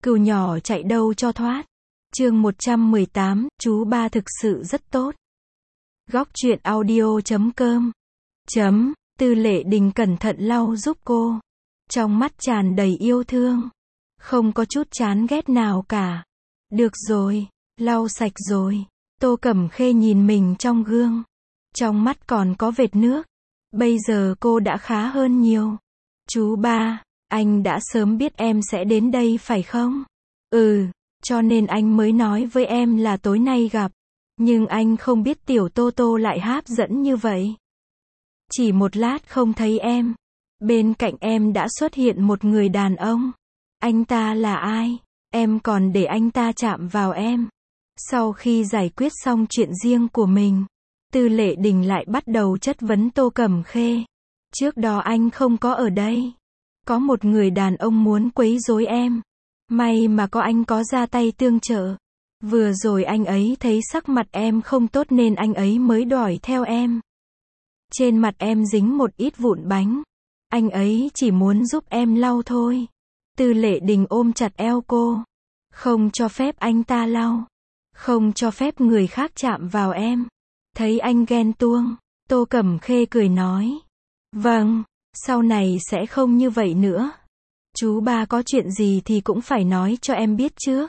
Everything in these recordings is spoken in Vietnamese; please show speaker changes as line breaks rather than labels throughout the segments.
Cừu nhỏ chạy đâu cho thoát. Chương 118, chú ba thực sự rất tốt. Góc truyện audio.com. Tư Lệ Đình cẩn thận lau giúp cô. Trong mắt tràn đầy yêu thương. Không có chút chán ghét nào cả. Được rồi, lau sạch rồi. Tô Cẩm Khê nhìn mình trong gương. Trong mắt còn có vệt nước. Bây giờ cô đã khá hơn nhiều. Chú ba, anh đã sớm biết em sẽ đến đây phải không? Cho nên anh mới nói với em là tối nay gặp. Nhưng anh không biết tiểu Tô Tô lại hấp dẫn như vậy. Chỉ một lát không thấy em. Bên cạnh em đã xuất hiện một người đàn ông. Anh ta là ai? Em còn để anh ta chạm vào em. Sau khi giải quyết xong chuyện riêng của mình, Tư Lệ Đình lại bắt đầu chất vấn Tô Cẩm Khê. Trước đó anh không có ở đây. Có một người đàn ông muốn quấy rối em. May mà có anh có ra tay tương trợ. Vừa rồi anh ấy thấy sắc mặt em không tốt nên anh ấy mới đuổi theo em. Trên mặt em dính một ít vụn bánh. Anh ấy chỉ muốn giúp em lau thôi. Tư Lệ Đình ôm chặt eo cô. Không cho phép anh ta lau. Không cho phép người khác chạm vào em. Thấy anh ghen tuông, Tô Cẩm Khê cười nói. Vâng, sau này sẽ không như vậy nữa. Chú ba có chuyện gì thì cũng phải nói cho em biết trước.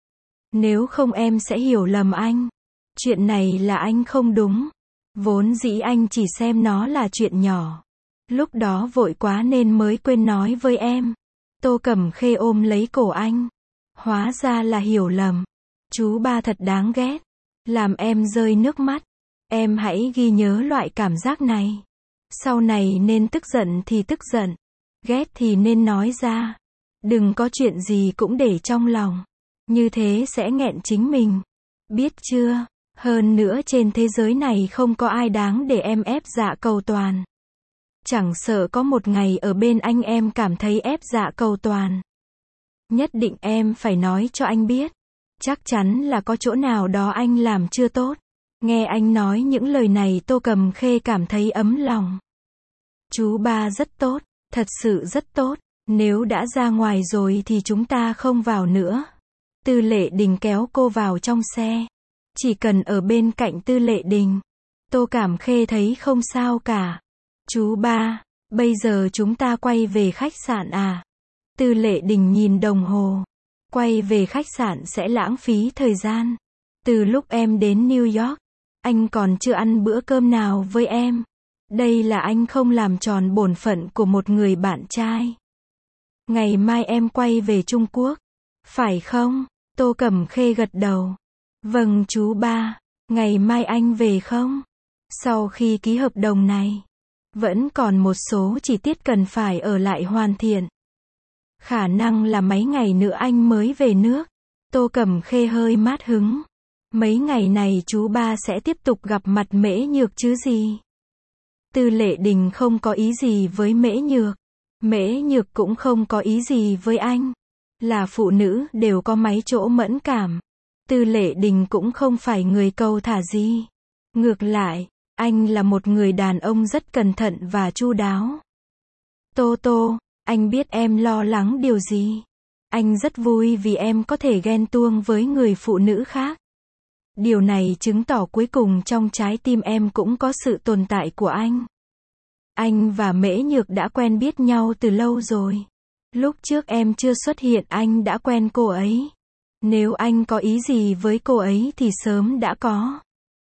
Nếu không em sẽ hiểu lầm anh. Chuyện này là anh không đúng. Vốn dĩ anh chỉ xem nó là chuyện nhỏ. Lúc đó vội quá nên mới quên nói với em. Tô Cẩm Khê ôm lấy cổ anh. Hóa ra là hiểu lầm. Chú ba thật đáng ghét. Làm em rơi nước mắt. Em hãy ghi nhớ loại cảm giác này. Sau này nên tức giận thì tức giận. Ghét thì nên nói ra. Đừng có chuyện gì cũng để trong lòng. Như thế sẽ nghẹn chính mình. Biết chưa? Hơn nữa trên thế giới này không có ai đáng để em ép dạ cầu toàn. Chẳng sợ có một ngày ở bên anh em cảm thấy ép dạ cầu toàn. Nhất định em phải nói cho anh biết. Chắc chắn là có chỗ nào đó anh làm chưa tốt. Nghe anh nói những lời này Tô Cẩm Khê cảm thấy ấm lòng. Chú ba rất tốt, thật sự rất tốt. Nếu đã ra ngoài rồi thì chúng ta không vào nữa. Tư Lệ Đình kéo cô vào trong xe. Chỉ cần ở bên cạnh Tư Lệ Đình, Tô Cẩm Khê thấy không sao cả. Chú ba, bây giờ chúng ta quay về khách sạn à? Tư Lệ Đình nhìn đồng hồ. Quay về khách sạn sẽ lãng phí thời gian. Từ lúc em đến New York, anh còn chưa ăn bữa cơm nào với em. Đây là anh không làm tròn bổn phận của một người bạn trai. Ngày mai em quay về Trung Quốc, phải không? Tô Cẩm Khê gật đầu. Vâng chú ba, ngày mai anh về không? Sau khi ký hợp đồng này, vẫn còn một số chi tiết cần phải ở lại hoàn thiện. Khả năng là mấy ngày nữa anh mới về nước. Tô Cẩm Khê hơi mát hứng. Mấy ngày này chú ba sẽ tiếp tục gặp mặt Mễ Nhược chứ gì? Tư Lệ Đình không có ý gì với Mễ Nhược. Mễ Nhược cũng không có ý gì với anh. Là phụ nữ đều có mấy chỗ mẫn cảm. Tư Lệ Đình cũng không phải người câu thả gì. Ngược lại, anh là một người đàn ông rất cẩn thận và chu đáo. Tô Tô, anh biết em lo lắng điều gì. Anh rất vui vì em có thể ghen tuông với người phụ nữ khác. Điều này chứng tỏ cuối cùng trong trái tim em cũng có sự tồn tại của anh. Anh và Mễ Nhược đã quen biết nhau từ lâu rồi. Lúc trước em chưa xuất hiện anh đã quen cô ấy. Nếu anh có ý gì với cô ấy thì sớm đã có.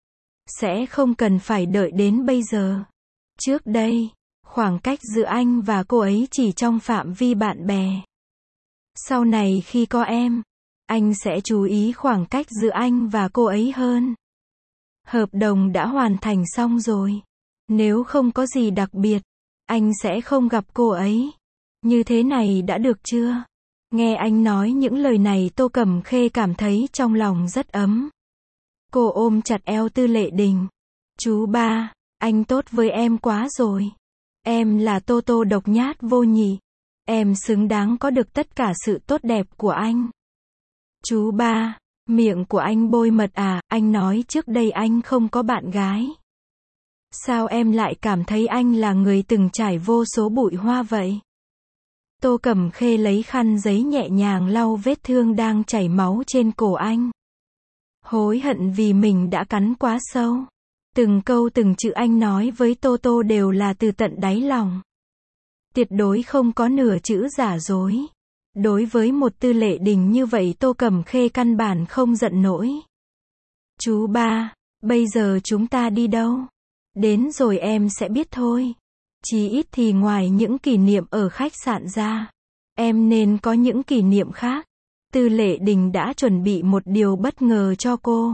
Sẽ không cần phải đợi đến bây giờ. Trước đây, khoảng cách giữa anh và cô ấy chỉ trong phạm vi bạn bè. Sau này khi có em, anh sẽ chú ý khoảng cách giữa anh và cô ấy hơn. Hợp đồng đã hoàn thành xong rồi. Nếu không có gì đặc biệt, anh sẽ không gặp cô ấy. Như thế này đã được chưa? Nghe anh nói những lời này Tô Cẩm Khê cảm thấy trong lòng rất ấm. Cô ôm chặt eo Tư Lệ Đình. Chú ba, anh tốt với em quá rồi. Em là Tô Tô độc nhát vô nhị. Em xứng đáng có được tất cả sự tốt đẹp của anh. Chú ba, miệng của anh bôi mật à? Anh nói trước đây anh không có bạn gái. Sao em lại cảm thấy anh là người từng trải vô số bụi hoa vậy? Tô Cẩm Khê lấy khăn giấy nhẹ nhàng lau vết thương đang chảy máu trên cổ anh. Hối hận vì mình đã cắn quá sâu. Từng câu từng chữ anh nói với Tô Tô đều là từ tận đáy lòng. Tuyệt đối không có nửa chữ giả dối. Đối với một Tư Lệ Đình như vậy Tô Cẩm Khê căn bản không giận nổi. Chú ba, bây giờ chúng ta đi đâu? Đến rồi em sẽ biết thôi. Chí ít thì ngoài những kỷ niệm ở khách sạn ra, em nên có những kỷ niệm khác. Tư Lệ Đình đã chuẩn bị một điều bất ngờ cho cô.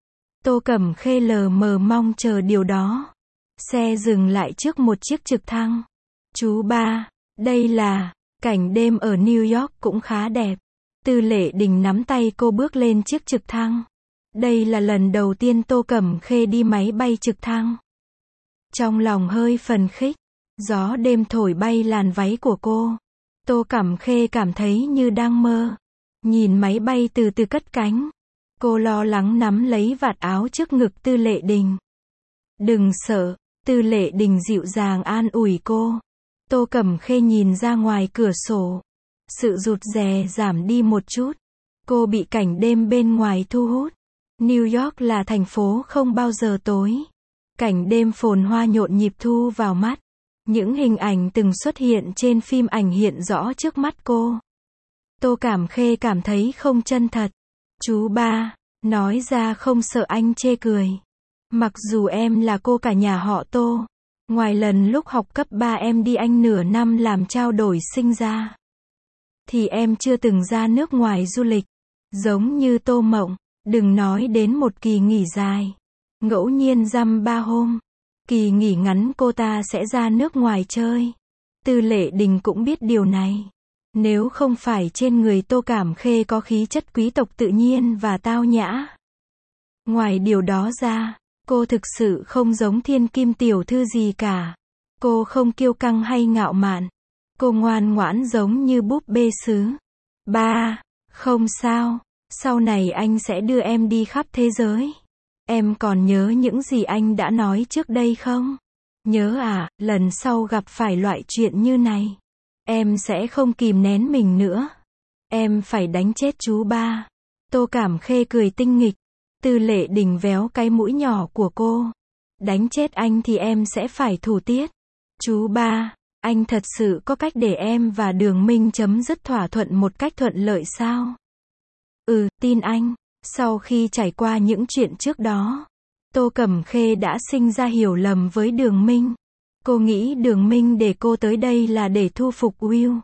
Tô Cẩm Khê lờ mờ mong chờ điều đó. Xe dừng lại trước một chiếc trực thăng. Chú ba, đây là, cảnh đêm ở New York cũng khá đẹp. Tư Lệ Đình nắm tay cô bước lên chiếc trực thăng. Đây là lần đầu tiên Tô Cẩm Khê đi máy bay trực thăng. Trong lòng hơi phấn khích, gió đêm thổi bay làn váy của cô. Tô Cẩm Khê cảm thấy như đang mơ. Nhìn máy bay từ từ cất cánh. Cô lo lắng nắm lấy vạt áo trước ngực Tư Lệ Đình. Đừng sợ, Tư Lệ Đình dịu dàng an ủi cô. Tô Cẩm Khê nhìn ra ngoài cửa sổ. Sự rụt rè giảm đi một chút. Cô bị cảnh đêm bên ngoài thu hút. New York là thành phố không bao giờ tối. Cảnh đêm phồn hoa nhộn nhịp thu vào mắt. Những hình ảnh từng xuất hiện trên phim ảnh hiện rõ trước mắt cô. Tô Cẩm Khê cảm thấy không chân thật. Chú ba, nói ra không sợ anh chê cười. Mặc dù em là cô cả nhà họ Tô. Ngoài lần lúc học cấp 3 em đi Anh nửa năm làm trao đổi sinh ra, thì em chưa từng ra nước ngoài du lịch. Giống như Tô Mộng, đừng nói đến một kỳ nghỉ dài. Ngẫu nhiên dăm 3 hôm. Kỳ nghỉ ngắn cô ta sẽ ra nước ngoài chơi. Tư Lệ Đình cũng biết điều này. Nếu không phải trên người Tô Cẩm Khê có khí chất quý tộc tự nhiên và tao nhã. Ngoài điều đó ra, cô thực sự không giống thiên kim tiểu thư gì cả. Cô không kiêu căng hay ngạo mạn. Cô ngoan ngoãn giống như búp bê sứ. Ba, không sao. Sau này anh sẽ đưa em đi khắp thế giới. Em còn nhớ những gì anh đã nói trước đây không? Nhớ à, lần sau gặp phải loại chuyện như này, em sẽ không kìm nén mình nữa. Em phải đánh chết chú ba. Tô Cẩm Khê cười tinh nghịch. Tư Lệ Đình véo cái mũi nhỏ của cô. Đánh chết anh thì em sẽ phải thủ tiết. Chú ba, anh thật sự có cách để em và Đường Minh chấm dứt thỏa thuận một cách thuận lợi sao? Ừ, tin anh. Sau khi trải qua những chuyện trước đó, Tô Cẩm Khê đã sinh ra hiểu lầm với Đường Minh. Cô nghĩ Đường Minh để cô tới đây là để thu phục Will.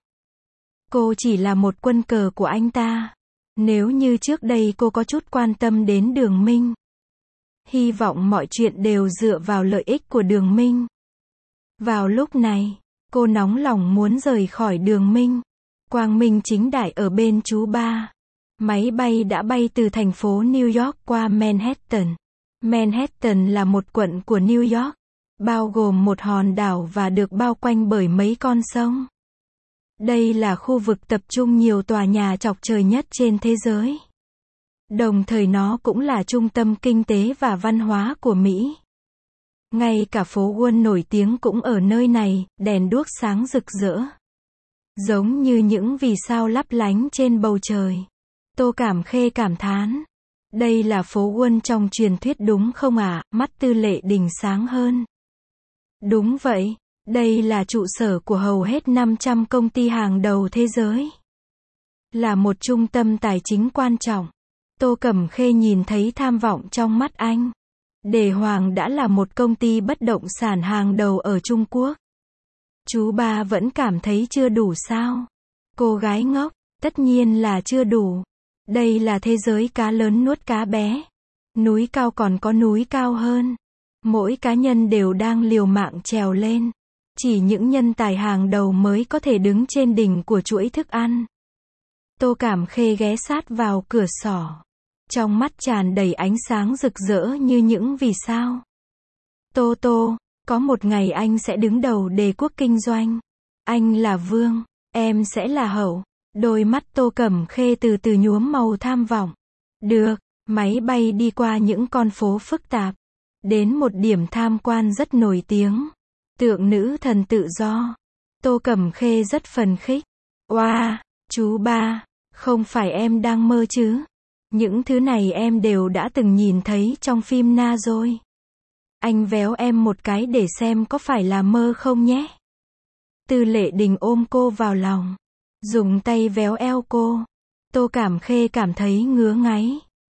Cô chỉ là một quân cờ của anh ta. Nếu như trước đây cô có chút quan tâm đến Đường Minh, hy vọng mọi chuyện đều dựa vào lợi ích của Đường Minh. Vào lúc này, cô nóng lòng muốn rời khỏi Đường Minh. Quang minh chính đại ở bên chú ba. Máy bay đã bay từ thành phố New York qua Manhattan. Manhattan là một quận của New York, bao gồm một hòn đảo và được bao quanh bởi mấy con sông. Đây là khu vực tập trung nhiều tòa nhà chọc trời nhất trên thế giới. Đồng thời nó cũng là trung tâm kinh tế và văn hóa của Mỹ. Ngay cả phố Wall nổi tiếng cũng ở nơi này, đèn đuốc sáng rực rỡ. Giống như những vì sao lấp lánh trên bầu trời. Tô Cẩm Khê cảm thán. Đây là phố Wall trong truyền thuyết đúng không ạ? Mắt Tư Lệ Đình sáng hơn. Đúng vậy. Đây là trụ sở của hầu hết 500 công ty hàng đầu thế giới. Là một trung tâm tài chính quan trọng. Tô Cẩm Khê nhìn thấy tham vọng trong mắt anh. Đề Hoàng đã là một công ty bất động sản hàng đầu ở Trung Quốc. Chú ba vẫn cảm thấy chưa đủ sao? Cô gái ngốc, tất nhiên là chưa đủ. Đây là thế giới cá lớn nuốt cá bé. Núi cao còn có núi cao hơn. Mỗi cá nhân đều đang liều mạng trèo lên. Chỉ những nhân tài hàng đầu mới có thể đứng trên đỉnh của chuỗi thức ăn. Tô Cẩm Khê ghé sát vào cửa sổ. Trong mắt tràn đầy ánh sáng rực rỡ như những vì sao. Tô Tô, có một ngày anh sẽ đứng đầu đế quốc kinh doanh. Anh là vương, em sẽ là hậu. Đôi mắt Tô Cẩm Khê từ từ nhuốm màu tham vọng. Được, máy bay đi qua những con phố phức tạp. Đến một điểm tham quan rất nổi tiếng. Tượng nữ thần tự do. Tô Cẩm Khê rất phấn khích. Oa, chú ba, không phải em đang mơ chứ? Những thứ này em đều đã từng nhìn thấy trong phim Na rồi. Anh véo em một cái để xem có phải là mơ không nhé. Tư Lệ Đình ôm cô vào lòng, dùng tay véo eo cô. Tô Cảm Khê cảm thấy ngứa ngáy.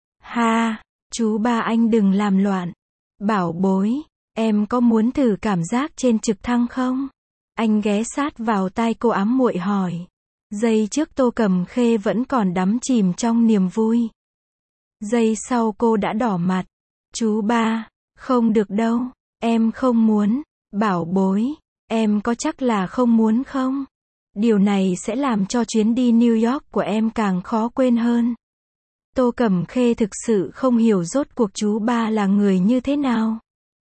Ha, chú ba anh đừng làm loạn. Bảo bối, em có muốn thử cảm giác trên trực thăng không? Anh ghé sát vào tai cô ám muội hỏi. Giây trước Tô Cẩm Khê vẫn còn đắm chìm trong niềm vui. Giây sau cô đã đỏ mặt. Chú ba, không được đâu, em không muốn. Bảo bối, em có chắc là không muốn không? Điều này sẽ làm cho chuyến đi New York của em càng khó quên hơn. Tô Cẩm Khê thực sự không hiểu rốt cuộc chú ba là người như thế nào.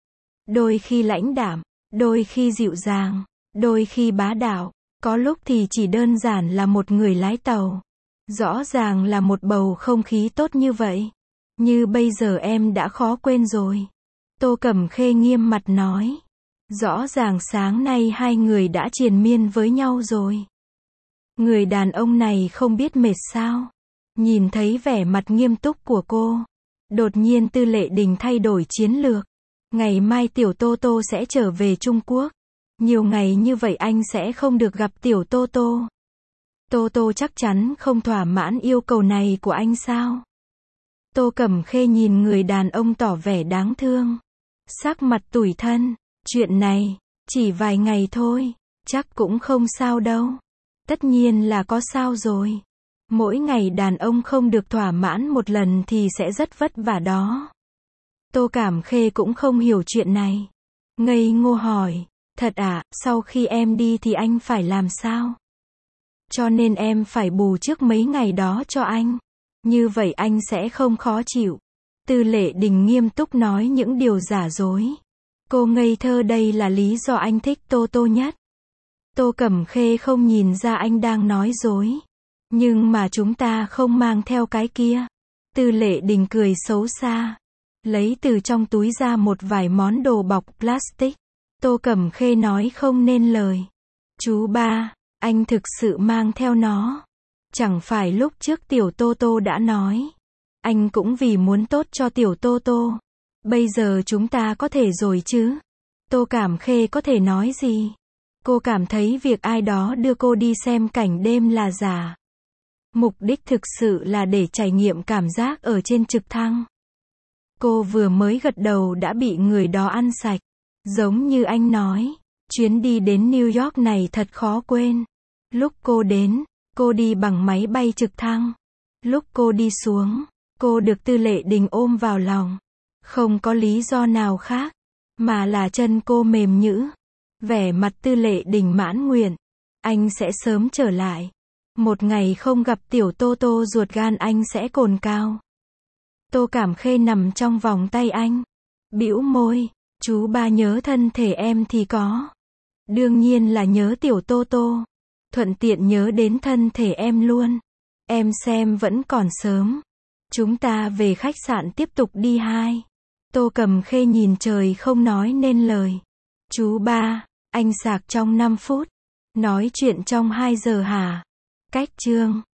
Đôi khi lãnh đạm, đôi khi dịu dàng, đôi khi bá đạo, có lúc thì chỉ đơn giản là một người lái tàu. Rõ ràng là một bầu không khí tốt như vậy. Như bây giờ em đã khó quên rồi. Tô Cẩm Khê nghiêm mặt nói. Rõ ràng sáng nay hai người đã triền miên với nhau rồi. Người đàn ông này không biết mệt sao? Nhìn thấy vẻ mặt nghiêm túc của cô, đột nhiên Tư Lệ Đình thay đổi chiến lược. Ngày mai Tiểu Tô Tô sẽ trở về Trung Quốc. Nhiều ngày như vậy anh sẽ không được gặp Tiểu Tô Tô. Tô Tô chắc chắn không thỏa mãn yêu cầu này của anh sao? Tô Cẩm Khê nhìn người đàn ông tỏ vẻ đáng thương. Sắc mặt tủi thân. Chuyện này, chỉ vài ngày thôi, chắc cũng không sao đâu. Tất nhiên là có sao rồi. Mỗi ngày đàn ông không được thỏa mãn một lần thì sẽ rất vất vả đó. Tô Cảm Khê cũng không hiểu chuyện này. Ngây ngô hỏi, thật à, sau khi em đi thì anh phải làm sao? Cho nên em phải bù trước mấy ngày đó cho anh. Như vậy anh sẽ không khó chịu. Tư Lệ Đình nghiêm túc nói những điều giả dối. Cô ngây thơ đây là lý do anh thích Tô Tô nhất. Tô Cẩm Khê không nhìn ra anh đang nói dối. Nhưng mà chúng ta không mang theo cái kia. Tư Lệ Đình cười xấu xa. Lấy từ trong túi ra một vài món đồ bọc plastic. Tô Cẩm Khê nói không nên lời. Chú ba, anh thực sự mang theo nó. Chẳng phải lúc trước Tiểu Tô Tô đã nói. Anh cũng vì muốn tốt cho Tiểu Tô Tô. Bây giờ chúng ta có thể rồi chứ? Tô Cảm Khê có thể nói gì? Cô cảm thấy việc ai đó đưa cô đi xem cảnh đêm là giả. Mục đích thực sự là để trải nghiệm cảm giác ở trên trực thăng. Cô vừa mới gật đầu đã bị người đó ăn sạch. Giống như anh nói, chuyến đi đến New York này thật khó quên. Lúc cô đến, cô đi bằng máy bay trực thăng. Lúc cô đi xuống, cô được Tư Lệ Đình ôm vào lòng. Không có lý do nào khác, mà là chân cô mềm nhũn. Vẻ mặt Tư Lệ Đình mãn nguyện. Anh sẽ sớm trở lại. Một ngày không gặp Tiểu Tô Tô ruột gan anh sẽ cồn cào. Tô Cảm Khê nằm trong vòng tay anh. Bĩu môi, chú ba nhớ thân thể em thì có. Đương nhiên là nhớ Tiểu Tô Tô. Thuận tiện nhớ đến thân thể em luôn. Em xem vẫn còn sớm. Chúng ta về khách sạn tiếp tục đi hai. Tô Cẩm Khê nhìn trời không nói nên lời. Chú ba, anh sạc trong 5 phút. Nói chuyện trong 2 giờ hả? Cách chương